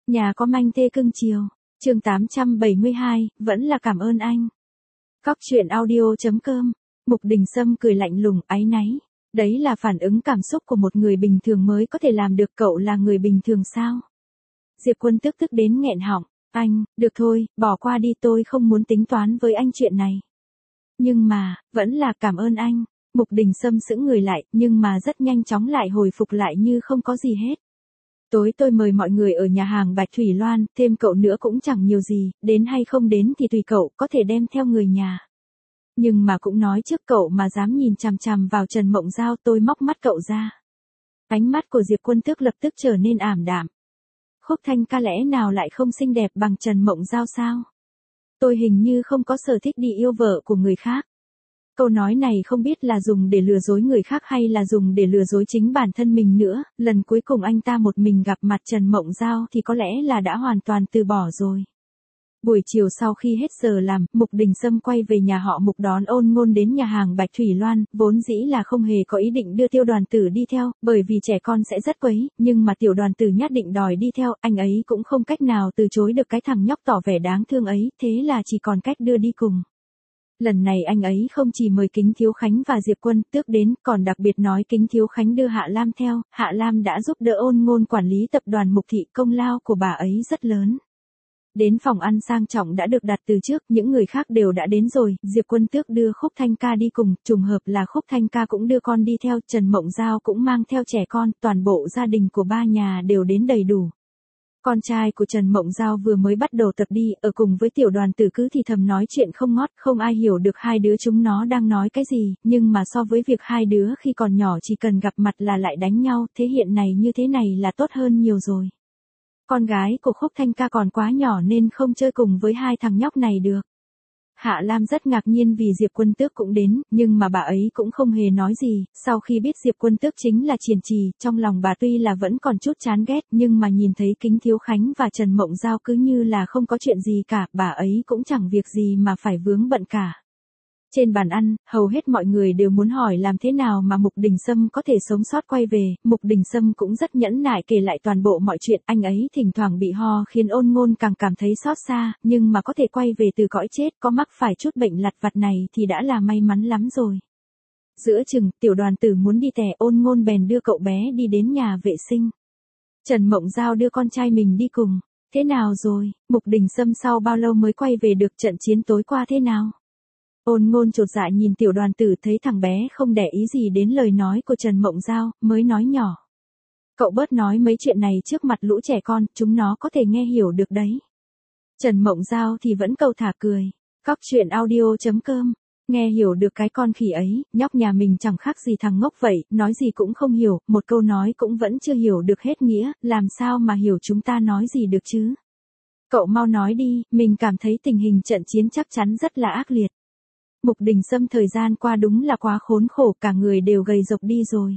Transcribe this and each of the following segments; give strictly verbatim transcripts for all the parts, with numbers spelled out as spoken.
Nhà có manh thê cưng chiều. Chương tám trăm bảy mươi hai, vẫn là cảm ơn anh. Cóc truyện audio chấm com. Mục Đình Sâm cười lạnh lùng, áy náy. Đấy là phản ứng cảm xúc của một người bình thường mới có thể làm được, cậu là người bình thường sao? Diệp Quân tức tức đến nghẹn họng. Anh, được thôi, bỏ qua đi, tôi không muốn tính toán với anh chuyện này. Nhưng mà, vẫn là cảm ơn anh. Mục Đình Sâm sững người lại, nhưng mà rất nhanh chóng lại hồi phục lại như không có gì hết. Tối tôi mời mọi người ở nhà hàng Bạch Thủy Loan, thêm cậu nữa cũng chẳng nhiều gì, đến hay không đến thì tùy cậu, có thể đem theo người nhà. Nhưng mà cũng nói trước, cậu mà dám nhìn chằm chằm vào Trần Mộng Giao, tôi móc mắt cậu ra. Ánh mắt của Diệp Quân Tước lập tức trở nên ảm đạm. Khúc Thanh ca lẽ nào lại không xinh đẹp bằng Trần Mộng Giao sao? Tôi hình như không có sở thích đi yêu vợ của người khác. Câu nói này không biết là dùng để lừa dối người khác hay là dùng để lừa dối chính bản thân mình nữa. Lần cuối cùng anh ta một mình gặp mặt Trần Mộng Giao thì có lẽ là đã hoàn toàn từ bỏ rồi. Buổi chiều sau khi hết giờ làm, Mục Đình Sâm quay về nhà họ Mục đón Ôn Ngôn đến nhà hàng Bạch Thủy Loan, vốn dĩ là không hề có ý định đưa Tiêu Đoàn Tử đi theo, bởi vì trẻ con sẽ rất quấy, nhưng mà Tiểu Đoàn Tử nhất định đòi đi theo, anh ấy cũng không cách nào từ chối được cái thằng nhóc tỏ vẻ đáng thương ấy, thế là chỉ còn cách đưa đi cùng. Lần này anh ấy không chỉ mời Kính Thiếu Khánh và Diệp Quân Tước đến, còn đặc biệt nói Kính Thiếu Khánh đưa Hạ Lam theo, Hạ Lam đã giúp đỡ Ôn Ngôn quản lý tập đoàn Mục Thị, công lao của bà ấy rất lớn. Đến phòng ăn sang trọng đã được đặt từ trước, những người khác đều đã đến rồi, Diệp Quân Tước đưa Khúc Thanh ca đi cùng, trùng hợp là Khúc Thanh ca cũng đưa con đi theo, Trần Mộng Giao cũng mang theo trẻ con, toàn bộ gia đình của ba nhà đều đến đầy đủ. Con trai của Trần Mộng Giao vừa mới bắt đầu tập đi, ở cùng với Tiểu Đoàn Tử cứ thì thầm nói chuyện không ngót, không ai hiểu được hai đứa chúng nó đang nói cái gì, nhưng mà so với việc hai đứa khi còn nhỏ chỉ cần gặp mặt là lại đánh nhau, thế hiện này như thế này là tốt hơn nhiều rồi. Con gái của Khúc Thanh ca còn quá nhỏ nên không chơi cùng với hai thằng nhóc này được. Hạ Lam rất ngạc nhiên vì Diệp Quân Tước cũng đến, nhưng mà bà ấy cũng không hề nói gì, sau khi biết Diệp Quân Tước chính là Triển Trì, trong lòng bà tuy là vẫn còn chút chán ghét, nhưng mà nhìn thấy Kính Thiếu Khánh và Trần Mộng Giao cứ như là không có chuyện gì cả, bà ấy cũng chẳng việc gì mà phải vướng bận cả. Trên bàn ăn, hầu hết mọi người đều muốn hỏi làm thế nào mà Mục Đình Sâm có thể sống sót quay về, Mục Đình Sâm cũng rất nhẫn nại kể lại toàn bộ mọi chuyện, anh ấy thỉnh thoảng bị ho khiến Ôn Ngôn càng cảm thấy xót xa, nhưng mà có thể quay về từ cõi chết, có mắc phải chút bệnh lặt vặt này thì đã là may mắn lắm rồi. Giữa chừng, Tiểu Đoàn Tử muốn đi tè, Ôn Ngôn bèn đưa cậu bé đi đến nhà vệ sinh. Trần Mộng Giao đưa con trai mình đi cùng. Thế nào rồi, Mục Đình Sâm sau bao lâu mới quay về được, trận chiến tối qua thế nào? Ôn Ngôn chột dạ nhìn Tiểu Đoàn Tử, thấy thằng bé không để ý gì đến lời nói của Trần Mộng Giao, mới nói nhỏ. Cậu bớt nói mấy chuyện này trước mặt lũ trẻ con, chúng nó có thể nghe hiểu được đấy. Trần Mộng Giao thì vẫn cầu thả cười. Cóc truyện audio chấm com. Nghe hiểu được cái con khỉ ấy, nhóc nhà mình chẳng khác gì thằng ngốc vậy, nói gì cũng không hiểu, một câu nói cũng vẫn chưa hiểu được hết nghĩa, làm sao mà hiểu chúng ta nói gì được chứ? Cậu mau nói đi, mình cảm thấy tình hình trận chiến chắc chắn rất là ác liệt. Mục Đình Sâm thời gian qua đúng là quá khốn khổ, cả người đều gầy rộc đi rồi.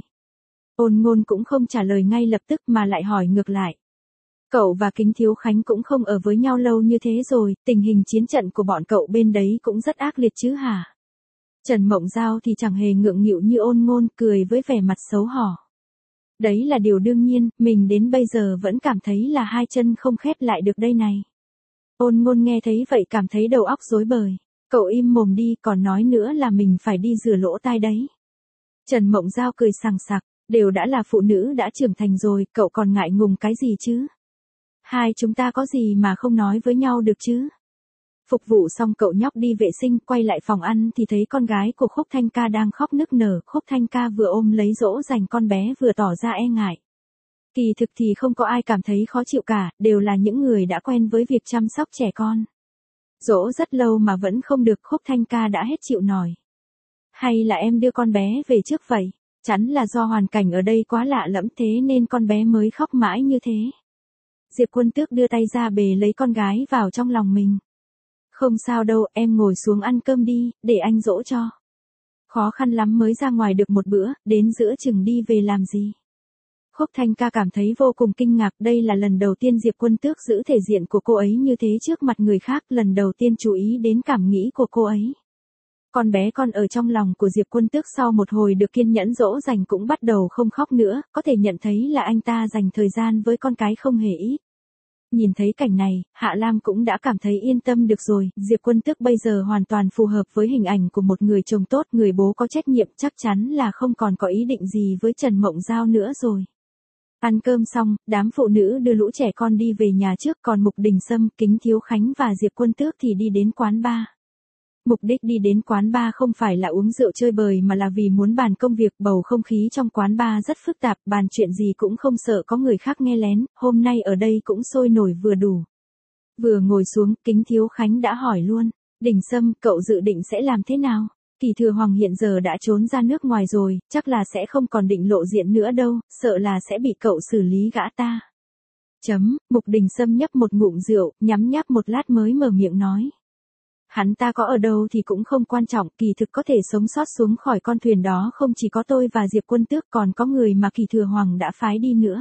Ôn Ngôn cũng không trả lời ngay lập tức mà lại hỏi ngược lại. Cậu và Kính Thiếu Khánh cũng không ở với nhau lâu như thế rồi, tình hình chiến trận của bọn cậu bên đấy cũng rất ác liệt chứ hả? Trần Mộng Giao thì chẳng hề ngượng nghịu như Ôn Ngôn, cười với vẻ mặt xấu hổ. Đấy là điều đương nhiên, mình đến bây giờ vẫn cảm thấy là hai chân không khép lại được đây này. Ôn Ngôn nghe thấy vậy cảm thấy đầu óc rối bời. Cậu im mồm đi, còn nói nữa là mình phải đi rửa lỗ tai đấy. Trần Mộng Giao cười sằng sặc, đều đã là phụ nữ đã trưởng thành rồi, cậu còn ngại ngùng cái gì chứ? Hai chúng ta có gì mà không nói với nhau được chứ? Phục vụ xong cậu nhóc đi vệ sinh, quay lại phòng ăn thì thấy con gái của Khúc Thanh ca đang khóc nức nở, Khúc Thanh ca vừa ôm lấy dỗ dành con bé vừa tỏ ra e ngại. Kỳ thực thì không có ai cảm thấy khó chịu cả, đều là những người đã quen với việc chăm sóc trẻ con. Dỗ rất lâu mà vẫn không được, Khúc Thanh ca đã hết chịu nổi. Hay là em đưa con bé về trước vậy? Chắn là do hoàn cảnh ở đây quá lạ lẫm thế nên con bé mới khóc mãi như thế. Diệp Quân Tước đưa tay ra bề lấy con gái vào trong lòng mình. Không sao đâu, em ngồi xuống ăn cơm đi, để anh dỗ cho. Khó khăn lắm mới ra ngoài được một bữa, đến giữa chừng đi về làm gì? Khúc Thanh ca cảm thấy vô cùng kinh ngạc, đây là lần đầu tiên Diệp Quân Tước giữ thể diện của cô ấy như thế trước mặt người khác, lần đầu tiên chú ý đến cảm nghĩ của cô ấy. Con bé con ở trong lòng của Diệp Quân Tước sau một hồi được kiên nhẫn dỗ dành cũng bắt đầu không khóc nữa, có thể nhận thấy là anh ta dành thời gian với con cái không hề ít. Nhìn thấy cảnh này, Hạ Lam cũng đã cảm thấy yên tâm được rồi, Diệp Quân Tước bây giờ hoàn toàn phù hợp với hình ảnh của một người chồng tốt, người bố có trách nhiệm, chắc chắn là không còn có ý định gì với Trần Mộng Giao nữa rồi. Ăn cơm xong, đám phụ nữ đưa lũ trẻ con đi về nhà trước, còn Mục Đình Sâm, Kính Thiếu Khánh và Diệp Quân Tước thì đi đến quán bar. Mục đích đi đến quán bar không phải là uống rượu chơi bời mà là vì muốn bàn công việc, bầu không khí trong quán bar rất phức tạp, bàn chuyện gì cũng không sợ có người khác nghe lén, hôm nay ở đây cũng sôi nổi vừa đủ. Vừa ngồi xuống, Kính Thiếu Khánh đã hỏi luôn, Đình Sâm, cậu dự định sẽ làm thế nào? Kỳ Thừa Hoàng hiện giờ đã trốn ra nước ngoài rồi, chắc là sẽ không còn định lộ diện nữa đâu, sợ là sẽ bị cậu xử lý gã ta. Chấm, Mục Đình Sâm nhấp một ngụm rượu, nhắm nháp một lát mới mở miệng nói. Hắn ta có ở đâu thì cũng không quan trọng, kỳ thực có thể sống sót xuống khỏi con thuyền đó không chỉ có tôi và Diệp Quân Tước, còn có người mà Kỳ Thừa Hoàng đã phái đi nữa.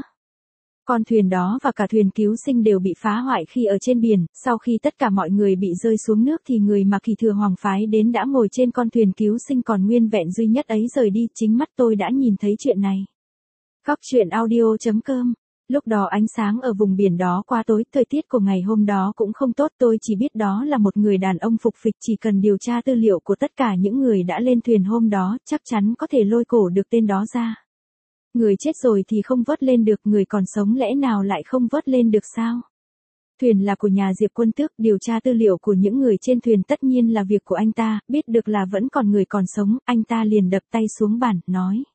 Con thuyền đó và cả thuyền cứu sinh đều bị phá hoại khi ở trên biển, sau khi tất cả mọi người bị rơi xuống nước thì người mà Kỳ Thừa Hoàng phái đến đã ngồi trên con thuyền cứu sinh còn nguyên vẹn duy nhất ấy rời đi, chính mắt tôi đã nhìn thấy chuyện này. Góc truyện audio chấm com. Lúc đó ánh sáng ở vùng biển đó quá tối, thời tiết của ngày hôm đó cũng không tốt, tôi chỉ biết đó là một người đàn ông phục phịch, chỉ cần điều tra tư liệu của tất cả những người đã lên thuyền hôm đó, chắc chắn có thể lôi cổ được tên đó ra. Người chết rồi thì không vớt lên được, người còn sống lẽ nào lại không vớt lên được sao? Thuyền là của nhà Diệp Quân Tước, điều tra tư liệu của những người trên thuyền tất nhiên là việc của anh ta, biết được là vẫn còn người còn sống, anh ta liền đập tay xuống bàn, nói.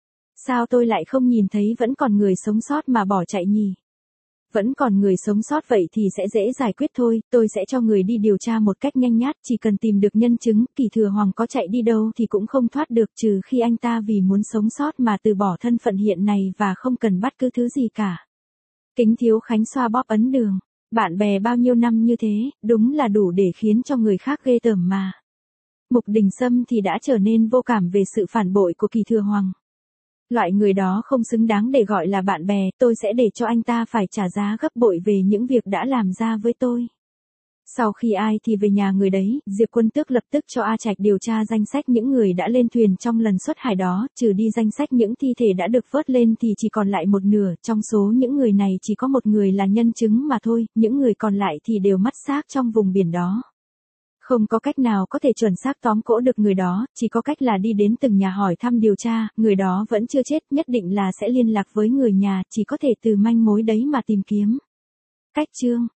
Sao tôi lại không nhìn thấy vẫn còn người sống sót mà bỏ chạy nhỉ? Vẫn còn người sống sót vậy thì sẽ dễ giải quyết thôi, tôi sẽ cho người đi điều tra một cách nhanh nhát, chỉ cần tìm được nhân chứng, Kỳ Thừa Hoàng có chạy đi đâu thì cũng không thoát được, trừ khi anh ta vì muốn sống sót mà từ bỏ thân phận hiện này và không cần bắt cứ thứ gì cả. Kính Thiếu Khánh xoa bóp ấn đường, bạn bè bao nhiêu năm như thế, đúng là đủ để khiến cho người khác ghê tởm mà. Mục Đình Sâm thì đã trở nên vô cảm về sự phản bội của Kỳ Thừa Hoàng. Loại người đó không xứng đáng để gọi là bạn bè, tôi sẽ để cho anh ta phải trả giá gấp bội về những việc đã làm ra với tôi. Sau khi ai thì về nhà người đấy, Diệp Quân Tước lập tức cho A Trạch điều tra danh sách những người đã lên thuyền trong lần xuất hải đó, trừ đi danh sách những thi thể đã được vớt lên thì chỉ còn lại một nửa, trong số những người này chỉ có một người là nhân chứng mà thôi, những người còn lại thì đều mất xác trong vùng biển đó. Không có cách nào có thể chuẩn xác tóm cổ được người đó, chỉ có cách là đi đến từng nhà hỏi thăm điều tra, người đó vẫn chưa chết, nhất định là sẽ liên lạc với người nhà, chỉ có thể từ manh mối đấy mà tìm kiếm. Cách chương